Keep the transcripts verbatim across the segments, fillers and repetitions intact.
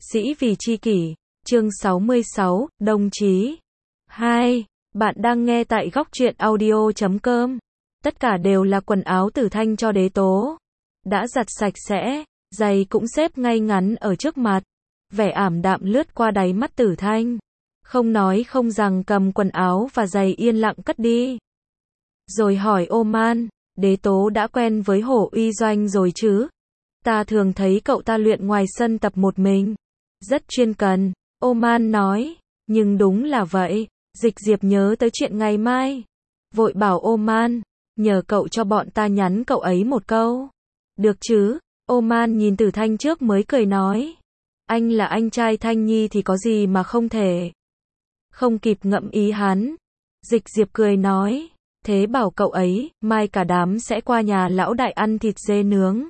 Sĩ vì chi kỷ, chương sáu mươi sáu, đồng chí. hai. Bạn đang nghe tại góc truyện audio chấm com. Tất cả đều là quần áo Tử Thanh cho Đế Tố. Đã giặt sạch sẽ, giày cũng xếp ngay ngắn ở trước mặt. Vẻ ảm đạm lướt qua đáy mắt Tử Thanh. Không nói không rằng cầm quần áo và giày yên lặng cất đi. Rồi hỏi Oman, Đế Tố đã quen với Hổ Uy Doanh rồi chứ? Ta thường thấy cậu ta luyện ngoài sân tập một mình. Rất chuyên cần, Oman nói. Nhưng đúng là vậy. Dịch Diệp nhớ tới chuyện ngày mai. Vội bảo Oman, nhờ cậu cho bọn ta nhắn cậu ấy một câu. Được chứ? Oman nhìn Tử Thanh trước mới cười nói. Anh là anh trai Thanh Nhi thì có gì mà không thể. Không kịp ngẫm ý hắn. Dịch Diệp cười nói. Thế bảo cậu ấy, mai cả đám sẽ qua nhà lão đại ăn thịt dê nướng.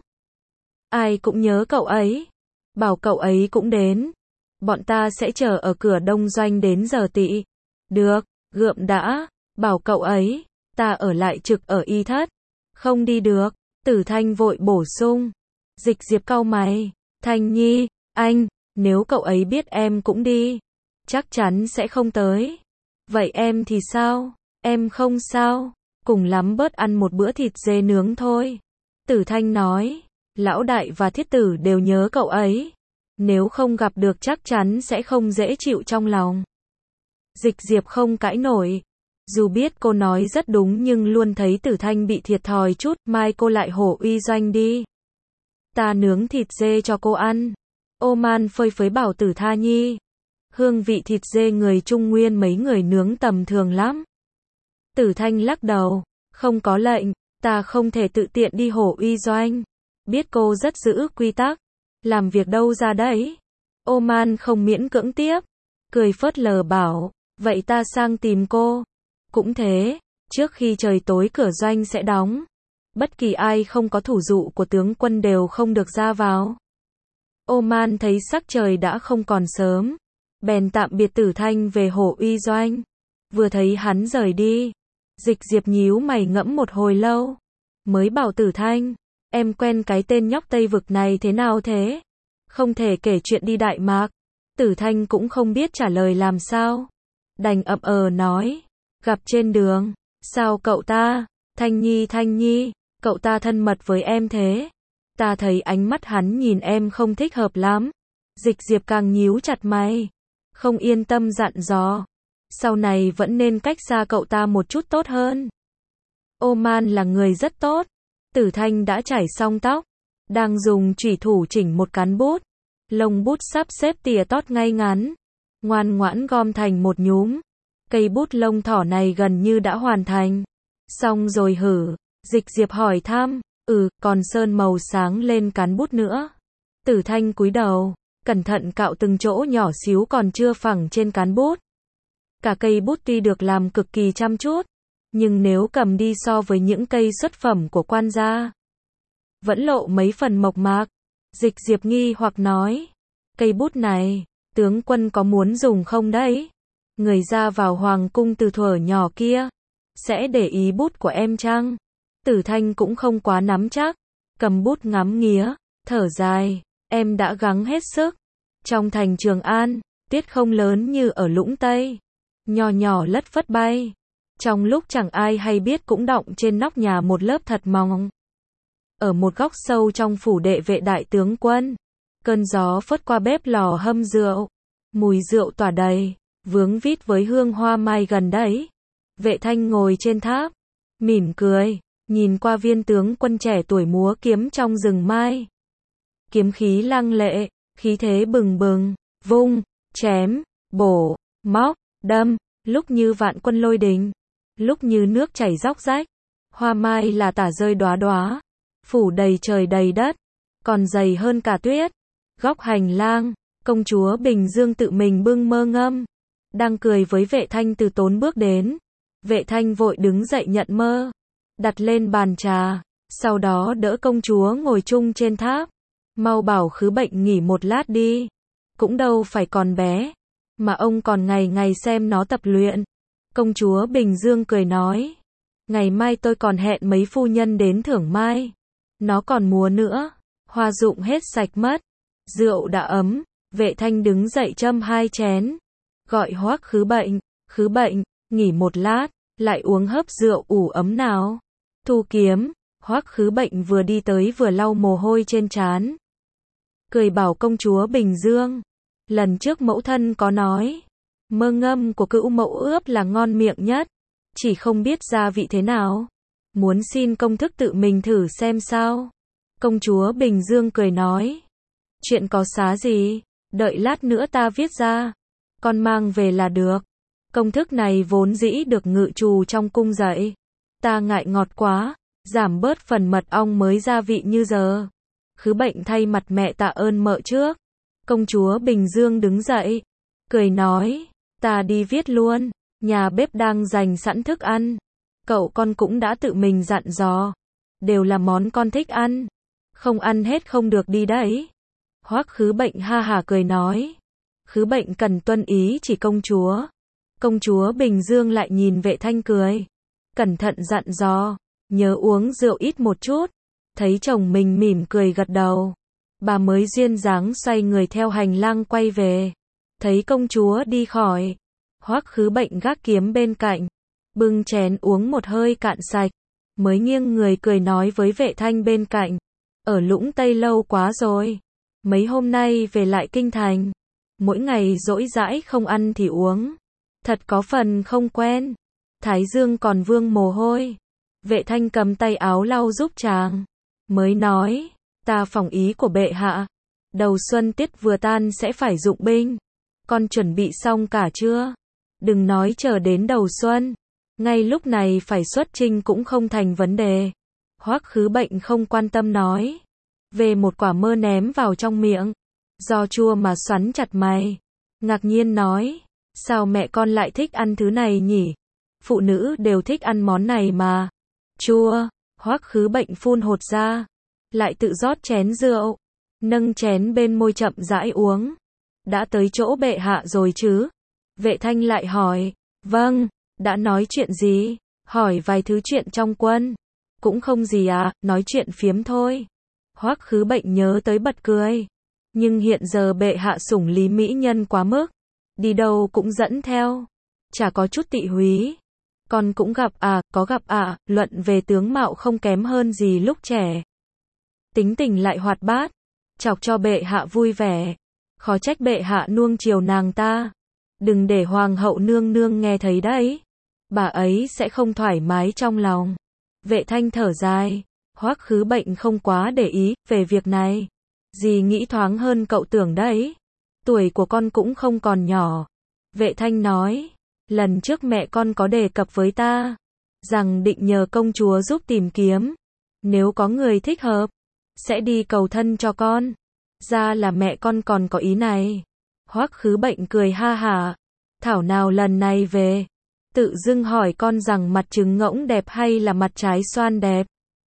Ai cũng nhớ cậu ấy. Bảo cậu ấy cũng đến. Bọn ta sẽ chờ ở cửa đông doanh đến giờ tị. Được, gượm đã. Bảo cậu ấy, ta ở lại trực ở y thất. Không đi được. Tử Thanh vội bổ sung. Dịch Diệp cau mày. Thanh Nhi, anh, nếu cậu ấy biết em cũng đi, chắc chắn sẽ không tới. Vậy em thì sao? Em không sao. Cùng lắm bớt ăn một bữa thịt dê nướng thôi. Tử Thanh nói. Lão đại và thiết tử đều nhớ cậu ấy. Nếu không gặp được chắc chắn sẽ không dễ chịu trong lòng. Dịch Diệp không cãi nổi. Dù biết cô nói rất đúng nhưng luôn thấy Tử Thanh bị thiệt thòi chút. Mai cô lại Hổ Uy Doanh đi. Ta nướng thịt dê cho cô ăn. Oman phơi phới bảo Tử Tha Nhi. Hương vị thịt dê người Trung Nguyên mấy người nướng tầm thường lắm. Tử Thanh lắc đầu. Không có lệnh, ta không thể tự tiện đi Hổ Uy Doanh. Biết cô rất giữ quy tắc. Làm việc đâu ra đấy. Oman không miễn cưỡng tiếp. Cười phớt lờ bảo. Vậy ta sang tìm cô. Cũng thế. Trước khi trời tối cửa doanh sẽ đóng. Bất kỳ ai không có thủ dụ của tướng quân đều không được ra vào. Oman thấy sắc trời đã không còn sớm. Bèn tạm biệt Tử Thanh về Hổ Uy Doanh. Vừa thấy hắn rời đi. Dịch Diệp nhíu mày ngẫm một hồi lâu. Mới bảo Tử Thanh. Em quen cái tên nhóc Tây Vực này thế nào thế? Không thể kể chuyện đi Đại Mạc. Tử Thanh cũng không biết trả lời làm sao. Đành ậm ờ nói. Gặp trên đường. Sao cậu ta? Thanh Nhi Thanh Nhi, cậu ta thân mật với em thế? Ta thấy ánh mắt hắn nhìn em không thích hợp lắm. Dịch Diệp càng nhíu chặt mày. Không yên tâm dặn dò. Sau này vẫn nên cách xa cậu ta một chút tốt hơn. Oman là người rất tốt. Tử Thanh đã chải xong tóc. Đang dùng chủy thủ chỉnh một cán bút. Lông bút sắp xếp tỉa tót ngay ngắn. Ngoan ngoãn gom thành một nhúm. Cây bút lông thỏ này gần như đã hoàn thành. Xong rồi hử. Dịch Diệp hỏi thăm. Ừ, còn sơn màu sáng lên cán bút nữa. Tử Thanh cúi đầu. Cẩn thận cạo từng chỗ nhỏ xíu còn chưa phẳng trên cán bút. Cả cây bút tuy được làm cực kỳ chăm chút. Nhưng nếu cầm đi so với những cây xuất phẩm của quan gia, vẫn lộ mấy phần mộc mạc. Dịch Diệp nghi hoặc nói. Cây bút này, tướng quân có muốn dùng không đấy? Người ra vào hoàng cung từ thuở nhỏ kia, sẽ để ý bút của em chăng? Tử Thanh cũng không quá nắm chắc. Cầm bút ngắm nghía, thở dài. Em đã gắng hết sức. Trong thành Trường An, tuyết không lớn như ở Lũng Tây. Nhỏ nhỏ lất phất bay. Trong lúc chẳng ai hay biết cũng đọng trên nóc nhà một lớp thật mỏng. Ở một góc sâu trong phủ đệ vệ đại tướng quân, cơn gió phất qua bếp lò hâm rượu. Mùi rượu tỏa đầy, vướng vít với hương hoa mai gần đấy. Vệ Thanh ngồi trên tháp, mỉm cười, nhìn qua viên tướng quân trẻ tuổi múa kiếm trong rừng mai. Kiếm khí lăng lệ, khí thế bừng bừng, vung, chém, bổ, móc, đâm, lúc như vạn quân lôi đình. Lúc như nước chảy róc rách. Hoa mai là tả rơi đóa đóa. Phủ đầy trời đầy đất. Còn dày hơn cả tuyết. Góc hành lang, công chúa Bình Dương tự mình bưng mơ ngâm. Đang cười với Vệ Thanh từ tốn bước đến. Vệ Thanh vội đứng dậy nhận mơ. Đặt lên bàn trà. Sau đó đỡ công chúa ngồi chung trên tháp. Mau bảo khứ bệnh nghỉ một lát đi. Cũng đâu phải còn bé. Mà ông còn ngày ngày xem nó tập luyện. Công chúa Bình Dương cười nói. Ngày mai tôi còn hẹn mấy phu nhân đến thưởng mai. Nó còn múa nữa. Hoa rụng hết sạch mất. Rượu đã ấm. Vệ Thanh đứng dậy châm hai chén, gọi Hoắc Khứ Bệnh, Khứ Bệnh, nghỉ một lát, lại uống hớp rượu ủ ấm nào. Thu kiếm, Hoắc Khứ Bệnh vừa đi tới vừa lau mồ hôi trên trán. Cười bảo công chúa Bình Dương, lần trước mẫu thân có nói, mơ ngâm của cữu mẫu ướp là ngon miệng nhất, chỉ không biết gia vị thế nào. Muốn xin công thức tự mình thử xem sao. Công chúa Bình Dương cười nói, chuyện có xá gì, đợi lát nữa ta viết ra, con mang về là được. Công thức này vốn dĩ được ngự trù trong cung dạy, ta ngại ngọt quá, giảm bớt phần mật ong mới gia vị như giờ. Khứ Bệnh thay mặt mẹ tạ ơn mợ trước. Công chúa Bình Dương đứng dậy, cười nói, ta đi viết luôn, nhà bếp đang dành sẵn thức ăn. Cậu con cũng đã tự mình dặn dò, đều là món con thích ăn, không ăn hết không được đi đấy. Hoắc Khứ Bệnh ha hả cười nói, Khứ Bệnh cần tuân ý chỉ công chúa. Công chúa Bình Dương lại nhìn Vệ Thanh cười, cẩn thận dặn dò, nhớ uống rượu ít một chút. Thấy chồng mình mỉm cười gật đầu, bà mới duyên dáng xoay người theo hành lang quay về. Thấy công chúa đi khỏi, Hoắc Khứ Bệnh gác kiếm bên cạnh, bưng chén uống một hơi cạn sạch, mới nghiêng người cười nói với Vệ Thanh bên cạnh, ở Lũng Tây lâu quá rồi, mấy hôm nay về lại kinh thành, mỗi ngày dỗi dãi không ăn thì uống, thật có phần không quen. Thái Dương còn vương mồ hôi. Vệ Thanh cầm tay áo lau giúp chàng, mới nói, ta phỏng ý của bệ hạ, đầu xuân tiết vừa tan sẽ phải dụng binh, con chuẩn bị xong cả chưa? Đừng nói chờ đến đầu xuân, ngay lúc này phải xuất chinh cũng không thành vấn đề. Hoắc Khứ Bệnh không quan tâm nói, về một quả mơ ném vào trong miệng, do chua mà xoắn chặt mày, ngạc nhiên nói, sao mẹ con lại thích ăn thứ này nhỉ? Phụ nữ đều thích ăn món này mà. Chua. Hoắc Khứ Bệnh phun hột ra, lại tự rót chén rượu, nâng chén bên môi chậm rãi uống. Đã tới chỗ bệ hạ rồi chứ? Vệ Thanh lại hỏi. Vâng, đã nói chuyện gì? Hỏi vài thứ chuyện trong quân. Cũng không gì à, nói chuyện phiếm thôi. Hoắc Khứ Bệnh nhớ tới bật cười. Nhưng hiện giờ bệ hạ sủng Lý mỹ nhân quá mức, đi đâu cũng dẫn theo, chả có chút tị húy. Con cũng gặp à, có gặp ạ, à, luận về tướng mạo không kém hơn gì lúc trẻ. Tính tình lại hoạt bát, chọc cho bệ hạ vui vẻ. Khó trách bệ hạ nuông chiều nàng ta. Đừng để hoàng hậu nương nương nghe thấy đấy. Bà ấy sẽ không thoải mái trong lòng. Vệ Thanh thở dài. Hoắc Khứ Bệnh không quá để ý về việc này. Dì nghĩ thoáng hơn cậu tưởng đấy. Tuổi của con cũng không còn nhỏ. Vệ Thanh nói. Lần trước mẹ con có đề cập với ta, rằng định nhờ công chúa giúp tìm kiếm. Nếu có người thích hợp, sẽ đi cầu thân cho con. Ra là mẹ con còn có ý này. Hoắc Khứ Bệnh cười ha hả. Thảo nào lần này về, tự dưng hỏi con rằng mặt trứng ngỗng đẹp hay là mặt trái xoan đẹp.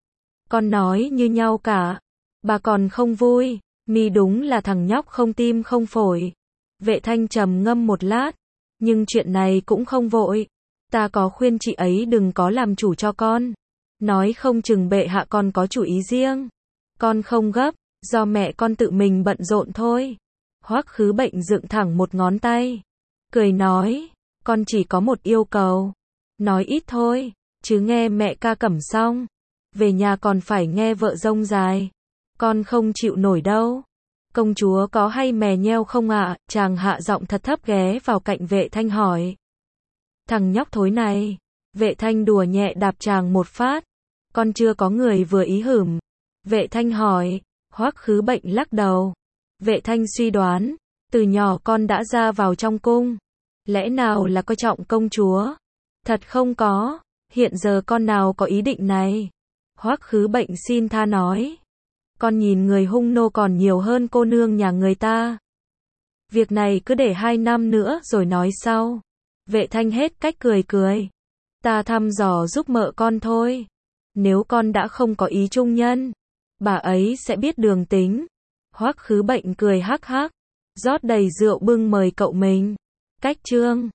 Con nói như nhau cả. Bà còn không vui, mi đúng là thằng nhóc không tim không phổi. Vệ Thanh trầm ngâm một lát. Nhưng chuyện này cũng không vội. Ta có khuyên chị ấy đừng có làm chủ cho con. Nói không chừng bệ hạ con có chủ ý riêng. Con không gấp, do mẹ con tự mình bận rộn thôi. Hoắc Khứ Bệnh dựng thẳng một ngón tay, cười nói, con chỉ có một yêu cầu. Nói ít thôi, chứ nghe mẹ ca cẩm xong, về nhà còn phải nghe vợ rông dài. Con không chịu nổi đâu. Công chúa có hay mè nheo không ạ? À? Chàng hạ giọng thật thấp ghé vào cạnh Vệ Thanh hỏi. Thằng nhóc thối này. Vệ Thanh đùa nhẹ đạp chàng một phát. Con chưa có người vừa ý hửm. Vệ Thanh hỏi. Hoắc Khứ Bệnh lắc đầu. Vệ Thanh suy đoán. Từ nhỏ con đã ra vào trong cung. Lẽ nào là coi trọng công chúa? Thật không có. Hiện giờ con nào có ý định này? Hoắc Khứ Bệnh xin tha nói. Con nhìn người hung nô còn nhiều hơn cô nương nhà người ta. Việc này cứ để hai năm nữa rồi nói sau. Vệ Thanh hết cách cười cười. Ta thăm dò giúp mợ con thôi. Nếu con đã không có ý trung nhân, bà ấy sẽ biết đường tính. Hoắc Khứ Bệnh cười hắc hắc, rót đầy rượu bưng mời cậu mình. Cách chương